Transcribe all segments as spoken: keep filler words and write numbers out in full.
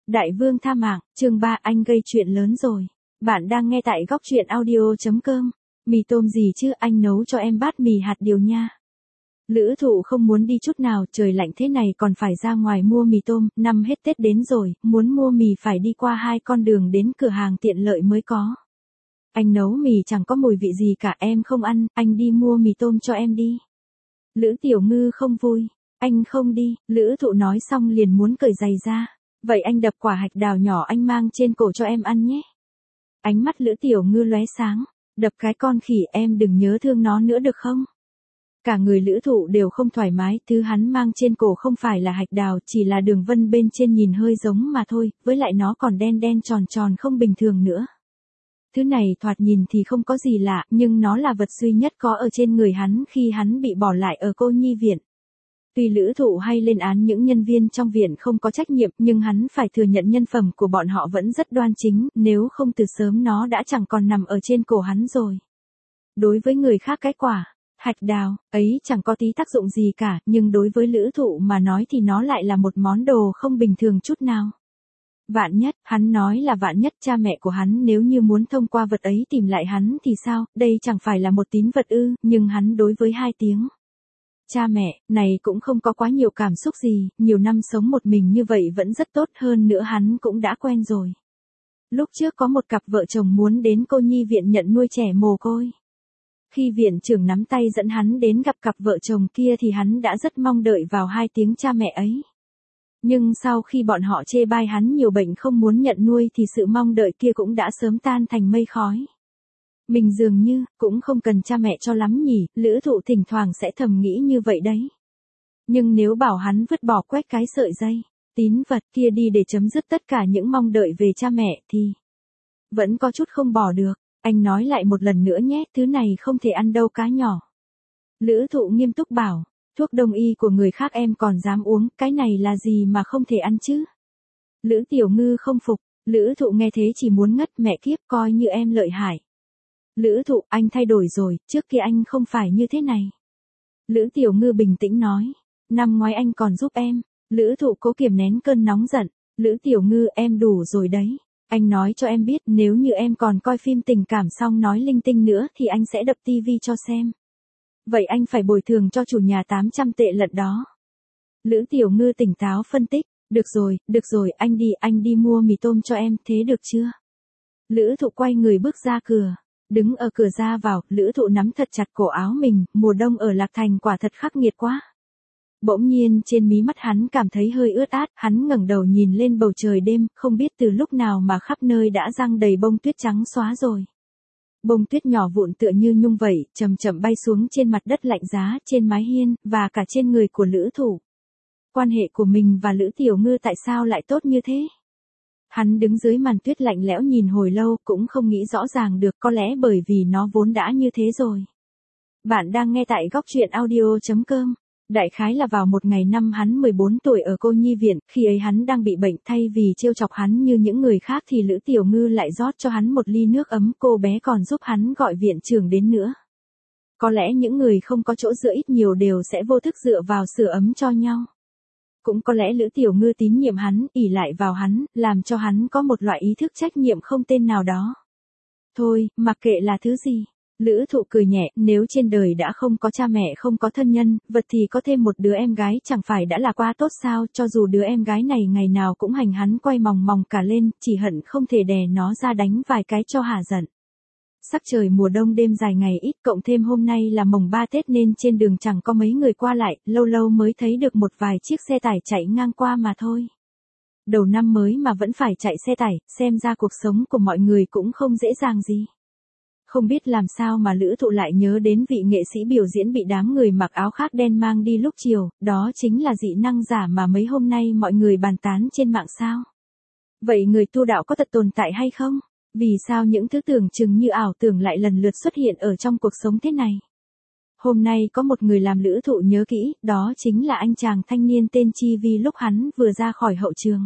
Đại vương tha mạng, chương ba anh gây chuyện lớn rồi. Bạn đang nghe tại góc truyện audio.com. Mì tôm gì chứ, anh nấu cho em bát mì hạt điều nha. Lữ Thụ không muốn đi chút nào, trời lạnh thế này còn phải ra ngoài mua mì tôm, năm hết Tết đến rồi, muốn mua mì phải đi qua hai con đường đến cửa hàng tiện lợi mới có. Anh nấu mì chẳng có mùi vị gì cả, em không ăn, anh đi mua mì tôm cho em đi. Lữ Tiểu Ngư không vui, anh không đi, Lữ Thụ nói xong liền muốn cởi giày ra. Vậy anh đập quả hạch đào nhỏ anh mang trên cổ cho em ăn nhé. Ánh mắt Lữ Tiểu Ngư lóe sáng, đập cái con khỉ, em đừng nhớ thương nó nữa được không? Cả người Lữ Thụ đều không thoải mái, thứ hắn mang trên cổ không phải là hạch đào, chỉ là đường vân bên trên nhìn hơi giống mà thôi, với lại nó còn đen đen tròn tròn không bình thường nữa. Thứ này thoạt nhìn thì không có gì lạ, nhưng nó là vật duy nhất có ở trên người hắn khi hắn bị bỏ lại ở cô nhi viện. Tuy Lữ Thụ hay lên án những nhân viên trong viện không có trách nhiệm, nhưng hắn phải thừa nhận nhân phẩm của bọn họ vẫn rất đoan chính, nếu không từ sớm nó đã chẳng còn nằm ở trên cổ hắn rồi. Đối với người khác cái quả hạch đào ấy chẳng có tí tác dụng gì cả, nhưng đối với Lữ Thụ mà nói thì nó lại là một món đồ không bình thường chút nào. Vạn nhất, hắn nói là vạn nhất cha mẹ của hắn nếu như muốn thông qua vật ấy tìm lại hắn thì sao, đây chẳng phải là một tín vật ư, nhưng hắn đối với hai tiếng cha mẹ, này cũng không có quá nhiều cảm xúc gì, nhiều năm sống một mình như vậy vẫn rất tốt, hơn nữa hắn cũng đã quen rồi. Lúc trước có một cặp vợ chồng muốn đến cô nhi viện nhận nuôi trẻ mồ côi. Khi viện trưởng nắm tay dẫn hắn đến gặp cặp vợ chồng kia thì hắn đã rất mong đợi vào hai tiếng cha mẹ ấy. Nhưng sau khi bọn họ chê bai hắn nhiều bệnh không muốn nhận nuôi thì sự mong đợi kia cũng đã sớm tan thành mây khói. Mình dường như, cũng không cần cha mẹ cho lắm nhỉ, Lữ Thụ thỉnh thoảng sẽ thầm nghĩ như vậy đấy. Nhưng nếu bảo hắn vứt bỏ quét cái sợi dây, tín vật kia đi để chấm dứt tất cả những mong đợi về cha mẹ thì vẫn có chút không bỏ được. Anh nói lại một lần nữa nhé, thứ này không thể ăn đâu cá nhỏ. Lữ Thụ nghiêm túc bảo, thuốc đông y của người khác em còn dám uống, cái này là gì mà không thể ăn chứ? Lữ Tiểu Ngư không phục, Lữ Thụ nghe thế chỉ muốn ngất, mẹ kiếp, coi như em lợi hại. Lữ Thụ, anh thay đổi rồi, trước kia anh không phải như thế này. Lữ Tiểu Ngư bình tĩnh nói, năm ngoái anh còn giúp em. Lữ Thụ cố kiềm nén cơn nóng giận, Lữ Tiểu Ngư, em đủ rồi đấy. Anh nói cho em biết, nếu như em còn coi phim tình cảm xong nói linh tinh nữa thì anh sẽ đập tivi cho xem. Vậy anh phải bồi thường cho chủ nhà tám trăm tệ lận đó. Lữ Tiểu Ngư tỉnh táo phân tích, được rồi, được rồi, anh đi, anh đi mua mì tôm cho em, thế được chưa? Lữ Thụ quay người bước ra cửa. Đứng ở cửa ra vào, Lữ Thụ nắm thật chặt cổ áo mình, mùa đông ở Lạc Thành quả thật khắc nghiệt quá. Bỗng nhiên trên mí mắt hắn cảm thấy hơi ướt át, hắn ngẩng đầu nhìn lên bầu trời đêm, không biết từ lúc nào mà khắp nơi đã răng đầy bông tuyết trắng xóa rồi. Bông tuyết nhỏ vụn tựa như nhung vậy, chậm chậm bay xuống trên mặt đất lạnh giá, trên mái hiên, và cả trên người của Lữ Thụ. Quan hệ của mình và Lữ Tiểu Ngư tại sao lại tốt như thế? Hắn đứng dưới màn tuyết lạnh lẽo nhìn hồi lâu cũng không nghĩ rõ ràng được, có lẽ bởi vì nó vốn đã như thế rồi. Bạn đang nghe tại góc truyện audio.com. Đại khái là vào một ngày năm hắn mười bốn tuổi ở cô nhi viện, khi ấy hắn đang bị bệnh, thay vì trêu chọc hắn như những người khác thì Lữ Tiểu Ngư lại rót cho hắn một ly nước ấm, cô bé còn giúp hắn gọi viện trưởng đến nữa. Có lẽ những người không có chỗ dựa ít nhiều đều sẽ vô thức dựa vào sưởi ấm cho nhau. Cũng có lẽ Lữ Tiểu Ngư tín nhiệm hắn, ỷ lại vào hắn, làm cho hắn có một loại ý thức trách nhiệm không tên nào đó. Thôi, mặc kệ là thứ gì. Lữ Thụ cười nhẹ, nếu trên đời đã không có cha mẹ không có thân nhân, vật thì có thêm một đứa em gái chẳng phải đã là quá tốt sao, cho dù đứa em gái này ngày nào cũng hành hắn quay mòng mòng cả lên, chỉ hận không thể đè nó ra đánh vài cái cho hả giận. Sắc trời mùa đông đêm dài ngày ít, cộng thêm hôm nay là mồng ba Tết nên trên đường chẳng có mấy người qua lại, lâu lâu mới thấy được một vài chiếc xe tải chạy ngang qua mà thôi. Đầu năm mới mà vẫn phải chạy xe tải, xem ra cuộc sống của mọi người cũng không dễ dàng gì. Không biết làm sao mà Lữ Thụ lại nhớ đến vị nghệ sĩ biểu diễn bị đám người mặc áo khác đen mang đi lúc chiều, đó chính là dị năng giả mà mấy hôm nay mọi người bàn tán trên mạng sao. Vậy người tu đạo có thật tồn tại hay không? Vì sao những thứ tưởng chừng như ảo tưởng lại lần lượt xuất hiện ở trong cuộc sống thế này? Hôm nay có một người làm Lữ Thụ nhớ kỹ, đó chính là anh chàng thanh niên tên Chi Vi lúc hắn vừa ra khỏi hậu trường.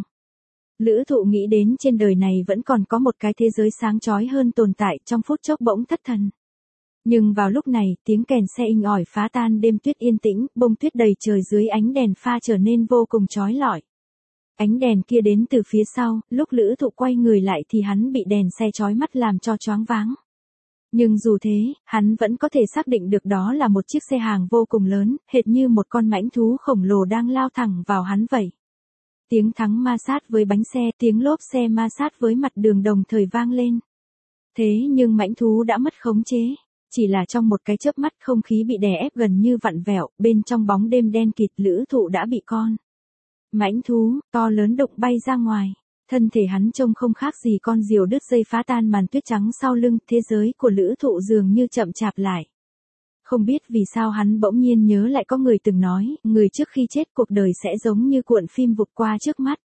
Lữ Thụ nghĩ đến trên đời này vẫn còn có một cái thế giới sáng chói hơn tồn tại, trong phút chốc bỗng thất thần. Nhưng vào lúc này, tiếng kèn xe inh ỏi phá tan đêm tuyết yên tĩnh, bông tuyết đầy trời dưới ánh đèn pha trở nên vô cùng chói lọi. Ánh đèn kia đến từ phía sau, lúc Lữ Thụ quay người lại thì hắn bị đèn xe chói mắt làm cho choáng váng. Nhưng dù thế, hắn vẫn có thể xác định được đó là một chiếc xe hàng vô cùng lớn, hệt như một con mãnh thú khổng lồ đang lao thẳng vào hắn vậy. Tiếng thắng ma sát với bánh xe, tiếng lốp xe ma sát với mặt đường đồng thời vang lên. Thế nhưng mãnh thú đã mất khống chế. Chỉ là trong một cái chớp mắt không khí bị đè ép gần như vặn vẹo, bên trong bóng đêm đen kịt Lữ Thụ đã bị con mãnh thú, to lớn đụng bay ra ngoài. Thân thể hắn trông không khác gì con diều đứt dây phá tan màn tuyết trắng sau lưng, thế giới của Lữ Thụ dường như chậm chạp lại. Không biết vì sao hắn bỗng nhiên nhớ lại có người từng nói, người trước khi chết cuộc đời sẽ giống như cuộn phim vụt qua trước mắt.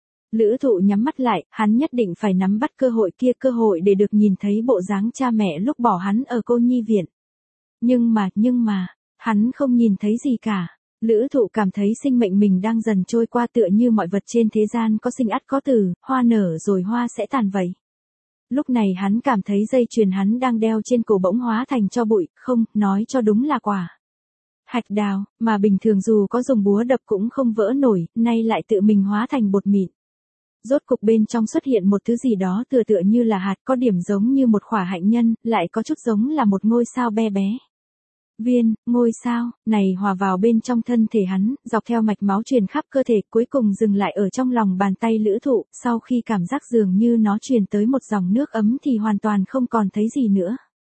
Lữ Thụ nhắm mắt lại, hắn nhất định phải nắm bắt cơ hội kia, cơ hội để được nhìn thấy bộ dáng cha mẹ lúc bỏ hắn ở cô nhi viện. Nhưng mà, nhưng mà, hắn không nhìn thấy gì cả. Lữ Thụ cảm thấy sinh mệnh mình đang dần trôi qua tựa như mọi vật trên thế gian có sinh ắt có tử, hoa nở rồi hoa sẽ tàn vậy. Lúc này hắn cảm thấy dây chuyền hắn đang đeo trên cổ bỗng hóa thành tro bụi, không, nói cho đúng là quả hạch đào, mà bình thường dù có dùng búa đập cũng không vỡ nổi, nay lại tự mình hóa thành bột mịn. Rốt cục bên trong xuất hiện một thứ gì đó tựa tựa như là hạt, có điểm giống như một khỏa hạnh nhân, lại có chút giống là một ngôi sao be bé. Viên, ngôi sao, này hòa vào bên trong thân thể hắn, dọc theo mạch máu truyền khắp cơ thể, cuối cùng dừng lại ở trong lòng bàn tay Lữ Thụ, sau khi cảm giác dường như nó truyền tới một dòng nước ấm thì hoàn toàn không còn thấy gì nữa.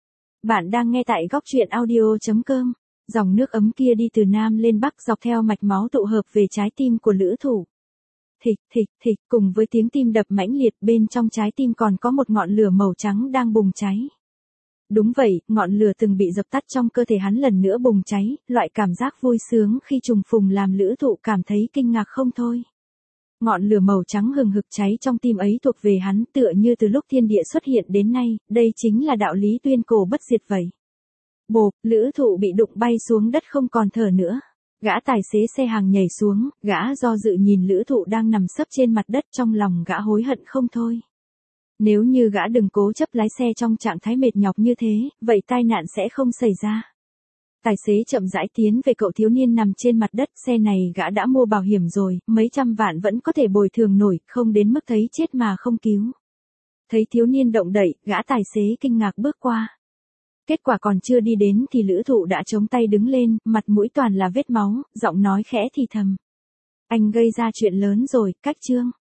Bạn đang nghe tại góc truyện audio.com, dòng nước ấm kia đi từ Nam lên Bắc dọc theo mạch máu tụ hợp về trái tim của Lữ Thụ. Thịch, thịch, thịch, cùng với tiếng tim đập mãnh liệt bên trong trái tim còn có một ngọn lửa màu trắng đang bùng cháy. Đúng vậy, ngọn lửa từng bị dập tắt trong cơ thể hắn lần nữa bùng cháy, loại cảm giác vui sướng khi trùng phùng làm Lữ Thụ cảm thấy kinh ngạc không thôi. Ngọn lửa màu trắng hừng hực cháy trong tim ấy thuộc về hắn tựa như từ lúc thiên địa xuất hiện đến nay, đây chính là đạo lý tuyên cổ bất diệt vậy. Bộp, Lữ Thụ bị đụng bay xuống đất không còn thở nữa. Gã tài xế xe hàng nhảy xuống, gã do dự nhìn Lữ Thụ đang nằm sấp trên mặt đất, trong lòng gã hối hận không thôi. Nếu như gã đừng cố chấp lái xe trong trạng thái mệt nhọc như thế, vậy tai nạn sẽ không xảy ra. Tài xế chậm rãi tiến về cậu thiếu niên nằm trên mặt đất, xe này gã đã mua bảo hiểm rồi, mấy trăm vạn vẫn có thể bồi thường nổi, không đến mức thấy chết mà không cứu. Thấy thiếu niên động đậy, gã tài xế kinh ngạc bước qua. Kết quả còn chưa đi đến thì Lữ Thụ đã chống tay đứng lên, mặt mũi toàn là vết máu, giọng nói khẽ thì thầm. Anh gây ra chuyện lớn rồi, cách chương.